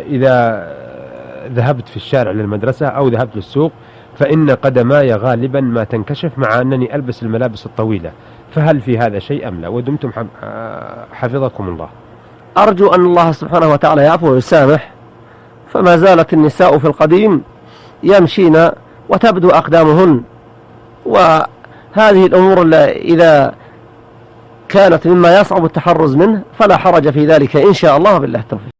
إذا ذهبت في الشارع للمدرسة أو ذهبت للسوق فإن قدماي غالبا ما تنكشف مع أنني ألبس الملابس الطويلة، فهل في هذا شيء أم لا؟ ودمتم حفظكم الله. أرجو أن الله سبحانه وتعالى يعفو ويسامح، فما زالت النساء في القديم يمشين وتبدو أقدامهن، وهذه الأمور إذا كانت مما يصعب التحرز منه فلا حرج في ذلك إن شاء الله، بالله التوفيق.